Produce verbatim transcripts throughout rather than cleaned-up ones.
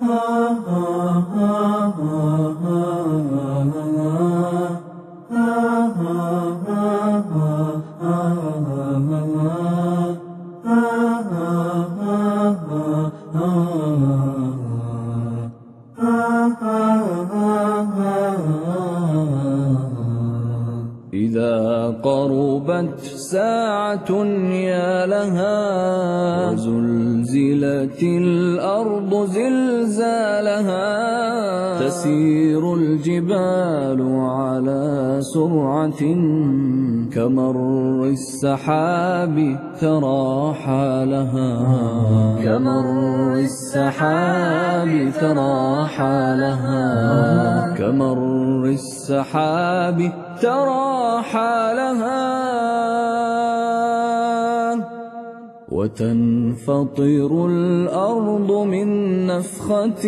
إذا قربت ساعة يا لها وزلزلت الأرض زلزالها تسير الجبال على سرعة كمر السحاب ترى حالها كمر السحاب ترى حالها كمر السحاب ترى حالها وتنفطر الأرض من نفخة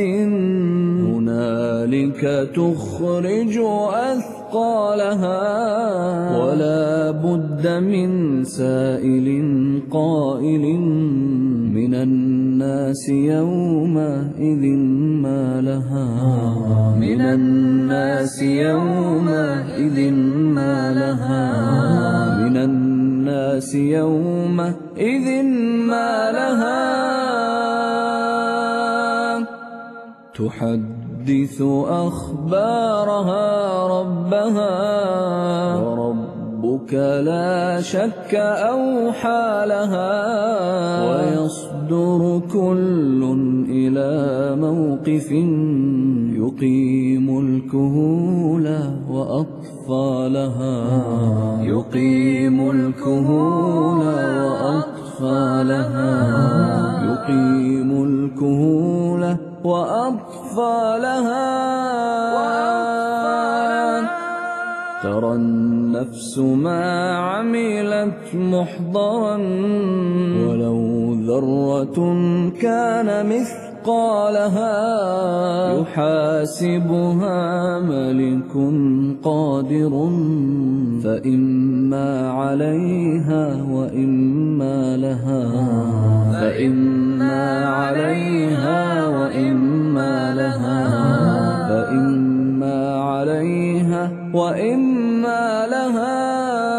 هنالك تخرج أثقالها ولا بد من سائل قائل من الناس يومئذ ما لها من الناس يومئذ ما لها من الناس يومئذ ما لها تحدث أخبارها ربها وربك لا شك أوحى لها ويصدر كل إلى موقف يقيم الكهول وأطفالها يقيم الكهول وأطفالها يقيم الكهول وأطفالها ترى النفس ما عملت محضرا ولو ذرة كان مثقالها يحاسبها ملك قادر فإما عليها وإما لها فإما عليها وإما لها فإما عليها وإما لها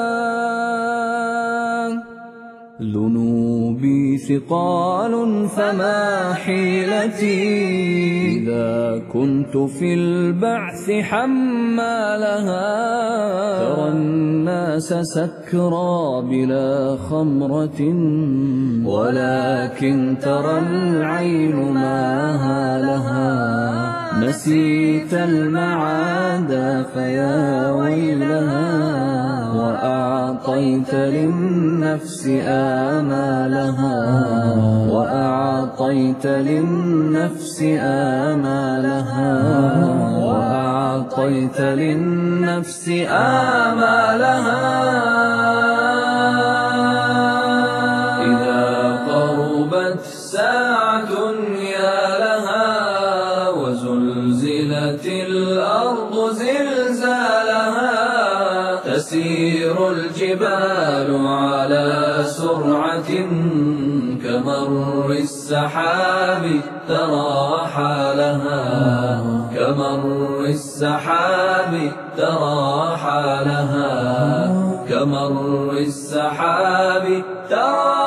ذنوبي ثقال فما حيلتي إذا كنت في البعث حمالها ترى الناس سكرى بلا خمرة ولكن ترى العين ما لها نسيت المعاد فيا ويلها وأعطيت للنفس آمالها وأعطيت للنفس آمالها وأعطيت للنفس آمالها إذا قربت ساعة يا لها وزلزلت الأرض زلزالها تسير الجبال على سرعة كمر السحاب ترى حالها كمر السحاب ترى حالها كمر السحاب ترى